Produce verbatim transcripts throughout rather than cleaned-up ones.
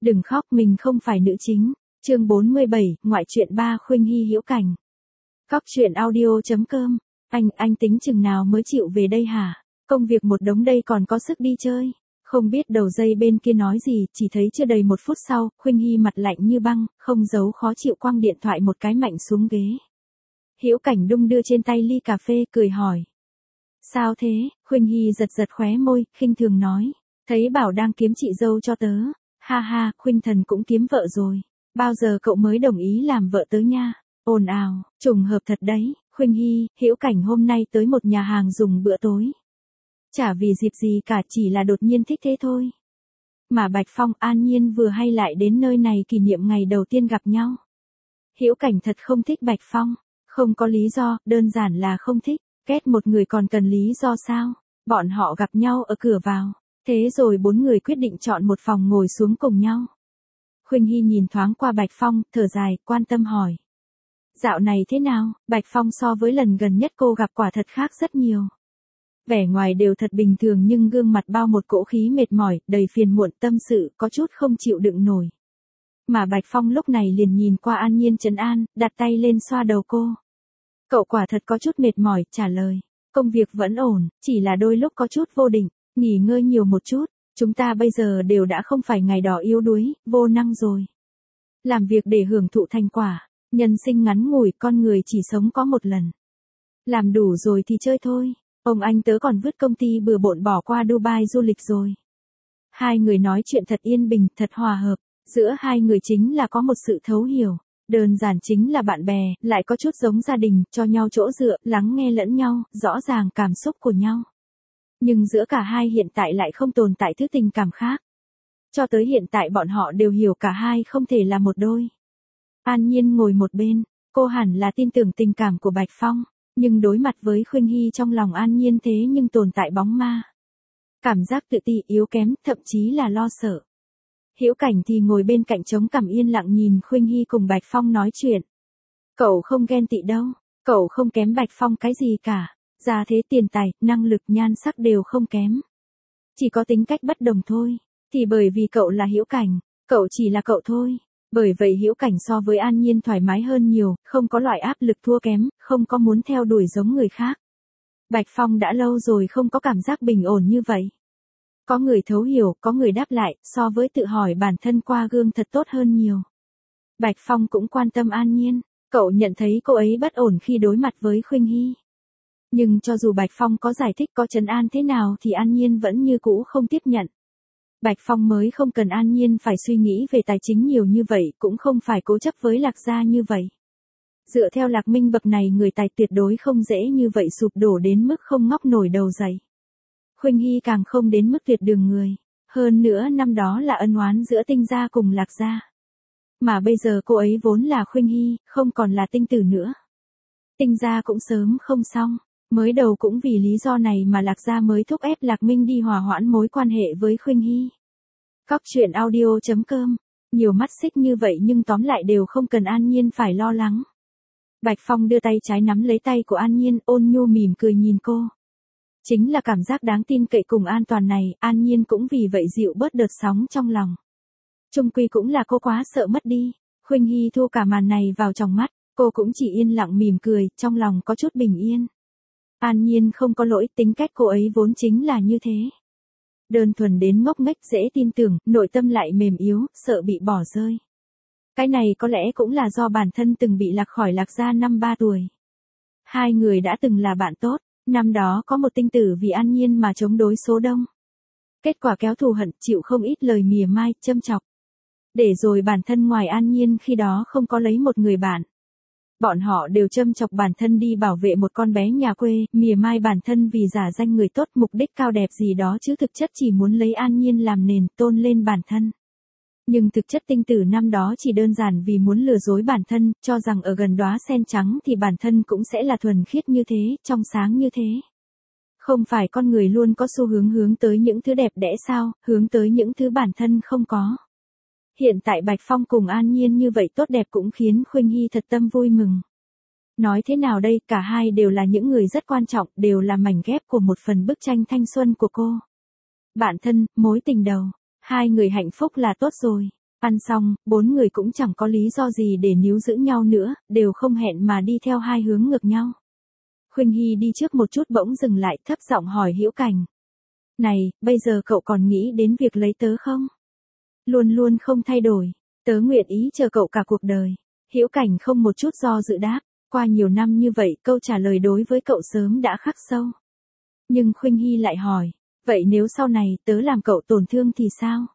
Đừng khóc, mình không phải nữ chính. Chương bốn mươi bảy, ngoại truyện ba Khuynh Hy Hữu Cảnh. Cóc truyện audio chấm com. Anh, anh tính chừng nào mới chịu về đây hả? Công việc một đống đây còn có sức đi chơi. Không biết đầu dây bên kia nói gì, chỉ thấy chưa đầy một phút sau, Khuynh Hy mặt lạnh như băng, không giấu khó chịu quăng điện thoại một cái mạnh xuống ghế. Hữu Cảnh đung đưa trên tay ly cà phê, cười hỏi. Sao thế? Khuynh Hy giật giật khóe môi, khinh thường nói. Thấy bảo đang kiếm chị dâu cho tớ. Ha ha, Khuynh thần cũng kiếm vợ rồi. Bao giờ cậu mới đồng ý làm vợ tớ nha? Ồn ào, trùng hợp thật đấy. Khuynh Hy, Hữu Cảnh hôm nay tới một nhà hàng dùng bữa tối. Chả vì dịp gì cả, chỉ là đột nhiên thích thế thôi. Mà Bạch Phong, An Nhiên vừa hay lại đến nơi này kỷ niệm ngày đầu tiên gặp nhau. Hữu Cảnh thật không thích Bạch Phong. Không có lý do, đơn giản là không thích. Ghét một người còn cần lý do sao? Bọn họ gặp nhau ở cửa vào. Thế rồi bốn người quyết định chọn một phòng ngồi xuống cùng nhau. Khuynh Hy nhìn thoáng qua Bạch Phong, thở dài, quan tâm hỏi. Dạo này thế nào? Bạch Phong so với lần gần nhất cô gặp quả thật khác rất nhiều. Vẻ ngoài đều thật bình thường nhưng gương mặt bao một cỗ khí mệt mỏi, đầy phiền muộn, tâm sự, có chút không chịu đựng nổi. Mà Bạch Phong lúc này liền nhìn qua An Nhiên trấn an, đặt tay lên xoa đầu cô. Cậu quả thật có chút mệt mỏi, trả lời. Công việc vẫn ổn, chỉ là đôi lúc có chút vô định, nghỉ ngơi nhiều một chút. Chúng ta bây giờ đều đã không phải ngày đỏ yếu đuối, vô năng rồi. Làm việc để hưởng thụ thành quả. Nhân sinh ngắn ngủi, con người chỉ sống có một lần. Làm đủ rồi thì chơi thôi. Ông anh tớ còn vứt công ty bừa bộn bỏ qua Dubai du lịch rồi. Hai người nói chuyện thật yên bình, thật hòa hợp. Giữa hai người chính là có một sự thấu hiểu. Đơn giản chính là bạn bè, lại có chút giống gia đình, cho nhau chỗ dựa, lắng nghe lẫn nhau, rõ ràng cảm xúc của nhau. Nhưng giữa cả hai hiện tại lại không tồn tại thứ tình cảm khác. Cho tới hiện tại bọn họ đều hiểu cả hai không thể là một đôi. An Nhiên ngồi một bên, cô hẳn là tin tưởng tình cảm của Bạch Phong, nhưng đối mặt với Khuynh Hy trong lòng An Nhiên thế nhưng tồn tại bóng ma. Cảm giác tự ti, yếu kém, thậm chí là lo sợ. Hữu Cảnh thì ngồi bên cạnh trống cằm yên lặng nhìn Khuynh Hy cùng Bạch Phong nói chuyện. Cậu không ghen tị đâu, cậu không kém Bạch Phong cái gì cả, gia thế tiền tài, năng lực nhan sắc đều không kém. Chỉ có tính cách bất đồng thôi, thì bởi vì cậu là Hữu Cảnh, cậu chỉ là cậu thôi. Bởi vậy Hữu Cảnh so với An Nhiên thoải mái hơn nhiều, không có loại áp lực thua kém, không có muốn theo đuổi giống người khác. Bạch Phong đã lâu rồi không có cảm giác bình ổn như vậy. Có người thấu hiểu, có người đáp lại, so với tự hỏi bản thân qua gương thật tốt hơn nhiều. Bạch Phong cũng quan tâm An Nhiên, cậu nhận thấy cô ấy bất ổn khi đối mặt với Khuynh Hy. Nhưng cho dù Bạch Phong có giải thích có trấn an thế nào thì An Nhiên vẫn như cũ không tiếp nhận. Bạch Phong mới không cần An Nhiên phải suy nghĩ về tài chính nhiều như vậy, cũng không phải cố chấp với Lạc gia như vậy. Dựa theo Lạc Minh bậc này người tài tuyệt đối không dễ như vậy sụp đổ đến mức không ngóc nổi đầu dậy. Khuynh Hy càng không đến mức tuyệt đường người. Hơn nữa năm đó là ân oán giữa Tinh gia cùng Lạc gia. Mà bây giờ cô ấy vốn là Khuynh Hy, không còn là Tinh tử nữa. Tinh gia cũng sớm không xong. Mới đầu cũng vì lý do này mà Lạc gia mới thúc ép Lạc Minh đi hòa hoãn mối quan hệ với Khuynh Hy. Cóc truyện audio chấm com. Nhiều mắt xích như vậy nhưng tóm lại đều không cần An Nhiên phải lo lắng. Bạch Phong đưa tay trái nắm lấy tay của An Nhiên, ôn nhu mỉm cười nhìn cô. Chính là cảm giác đáng tin cậy cùng an toàn này, An Nhiên cũng vì vậy dịu bớt đợt sóng trong lòng. Chung quy cũng là cô quá sợ mất đi. Khuynh Hy thu cả màn này vào trong mắt, cô cũng chỉ yên lặng mỉm cười, trong lòng có chút bình yên. An Nhiên không có lỗi, tính cách cô ấy vốn chính là như thế. Đơn thuần đến ngốc nghếch, dễ tin tưởng, nội tâm lại mềm yếu, sợ bị bỏ rơi. Cái này có lẽ cũng là do bản thân từng bị lạc khỏi Lạc gia năm ba tuổi. Hai người đã từng là bạn tốt, năm đó có một Tinh tử vì An Nhiên mà chống đối số đông. Kết quả kéo thù hận, chịu không ít lời mỉa mai, châm chọc. Để rồi bản thân ngoài An Nhiên khi đó không có lấy một người bạn. Bọn họ đều châm chọc bản thân đi bảo vệ một con bé nhà quê, mỉa mai bản thân vì giả danh người tốt, mục đích cao đẹp gì đó chứ thực chất chỉ muốn lấy An Nhiên làm nền, tôn lên bản thân. Nhưng thực chất Tinh tử năm đó chỉ đơn giản vì muốn lừa dối bản thân, cho rằng ở gần đóa sen trắng thì bản thân cũng sẽ là thuần khiết như thế, trong sáng như thế. Không phải con người luôn có xu hướng hướng tới những thứ đẹp đẽ sao, hướng tới những thứ bản thân không có. Hiện tại Bạch Phong cùng An Nhiên như vậy tốt đẹp cũng khiến Khuynh Hy thật tâm vui mừng. Nói thế nào đây, cả hai đều là những người rất quan trọng, đều là mảnh ghép của một phần bức tranh thanh xuân của cô. Bạn thân, mối tình đầu, hai người hạnh phúc là tốt rồi. Ăn xong, bốn người cũng chẳng có lý do gì để níu giữ nhau nữa, đều không hẹn mà đi theo hai hướng ngược nhau. Khuynh Hy đi trước một chút bỗng dừng lại, thấp giọng hỏi Hữu Cảnh. Này, bây giờ cậu còn nghĩ đến việc lấy tớ không? Luôn luôn không thay đổi, tớ nguyện ý chờ cậu cả cuộc đời. Hữu Cảnh không một chút do dự đáp, qua nhiều năm như vậy câu trả lời đối với cậu sớm đã khắc sâu. Nhưng Khuynh Hy lại hỏi, vậy nếu sau này tớ làm cậu tổn thương thì sao?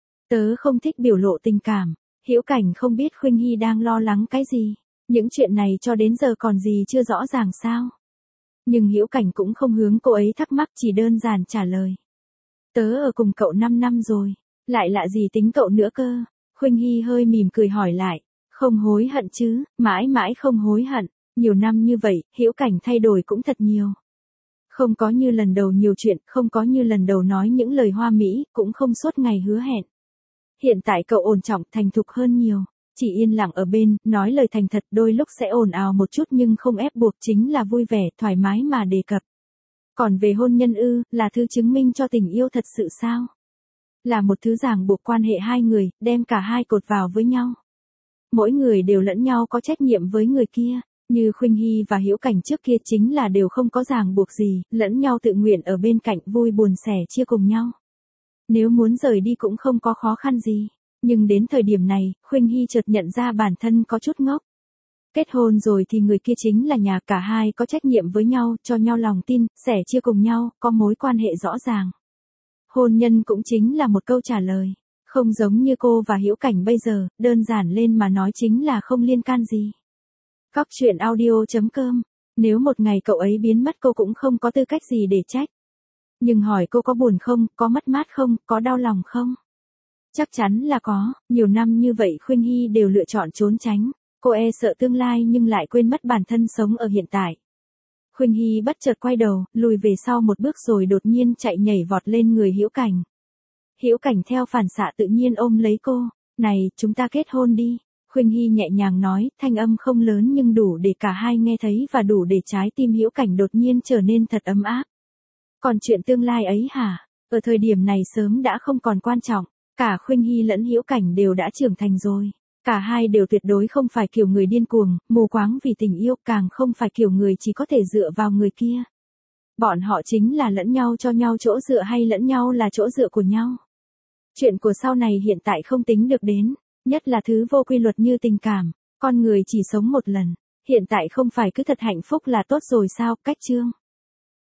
Tớ không thích biểu lộ tình cảm. Hữu Cảnh không biết Khuynh Hy đang lo lắng cái gì. Những chuyện này cho đến giờ còn gì chưa rõ ràng sao? Nhưng Hữu Cảnh cũng không hướng cô ấy thắc mắc, chỉ đơn giản trả lời. Tớ ở cùng cậu năm năm rồi, lại lạ gì tính cậu nữa cơ. Khuynh Hy hơi mỉm cười hỏi lại, không hối hận chứ? Mãi mãi không hối hận. Nhiều năm như vậy, Hữu Cảnh thay đổi cũng thật nhiều. Không có như lần đầu nhiều chuyện, không có như lần đầu nói những lời hoa mỹ, cũng không suốt ngày hứa hẹn. Hiện tại cậu ổn trọng, thành thục hơn nhiều. Chỉ yên lặng ở bên, nói lời thành thật, đôi lúc sẽ ồn ào một chút nhưng không ép buộc, chính là vui vẻ, thoải mái mà đề cập. Còn về hôn nhân ư, là thứ chứng minh cho tình yêu thật sự sao? Là một thứ ràng buộc quan hệ hai người, đem cả hai cột vào với nhau. Mỗi người đều lẫn nhau có trách nhiệm với người kia. Như Khuynh Hy và Hữu Cảnh trước kia chính là đều không có ràng buộc gì, lẫn nhau tự nguyện ở bên cạnh, vui buồn sẻ chia cùng nhau. Nếu muốn rời đi cũng không có khó khăn gì. Nhưng đến thời điểm này, Khuynh Hy chợt nhận ra bản thân có chút ngốc. Kết hôn rồi thì người kia chính là nhà, cả hai có trách nhiệm với nhau, cho nhau lòng tin, sẻ chia cùng nhau, có mối quan hệ rõ ràng. Hôn nhân cũng chính là một câu trả lời. Không giống như cô và Hữu Cảnh bây giờ, đơn giản lên mà nói chính là không liên can gì. Cóc truyện audio chấm com. Nếu một ngày cậu ấy biến mất cô cũng không có tư cách gì để trách. Nhưng hỏi cô có buồn không, có mất mát không, có đau lòng không? Chắc chắn là có. Nhiều năm như vậy Khuynh Hy đều lựa chọn trốn tránh. Cô e sợ tương lai nhưng lại quên mất bản thân sống ở hiện tại. Khuynh Hy bất chợt quay đầu, lùi về sau một bước rồi đột nhiên chạy nhảy vọt lên người Hữu Cảnh. Hữu Cảnh theo phản xạ tự nhiên ôm lấy cô. Này, chúng ta kết hôn đi. Khuynh Hy nhẹ nhàng nói, thanh âm không lớn nhưng đủ để cả hai nghe thấy và đủ để trái tim Hữu Cảnh đột nhiên trở nên thật ấm áp. Còn chuyện tương lai ấy hả? Ở thời điểm này sớm đã không còn quan trọng. Cả Khuynh Hy lẫn Hữu Cảnh đều đã trưởng thành rồi. Cả hai đều tuyệt đối không phải kiểu người điên cuồng, mù quáng vì tình yêu, càng không phải kiểu người chỉ có thể dựa vào người kia. Bọn họ chính là lẫn nhau cho nhau chỗ dựa hay lẫn nhau là chỗ dựa của nhau. Chuyện của sau này hiện tại không tính được đến, nhất là thứ vô quy luật như tình cảm. Con người chỉ sống một lần, hiện tại không phải cứ thật hạnh phúc là tốt rồi sao? Cách chương.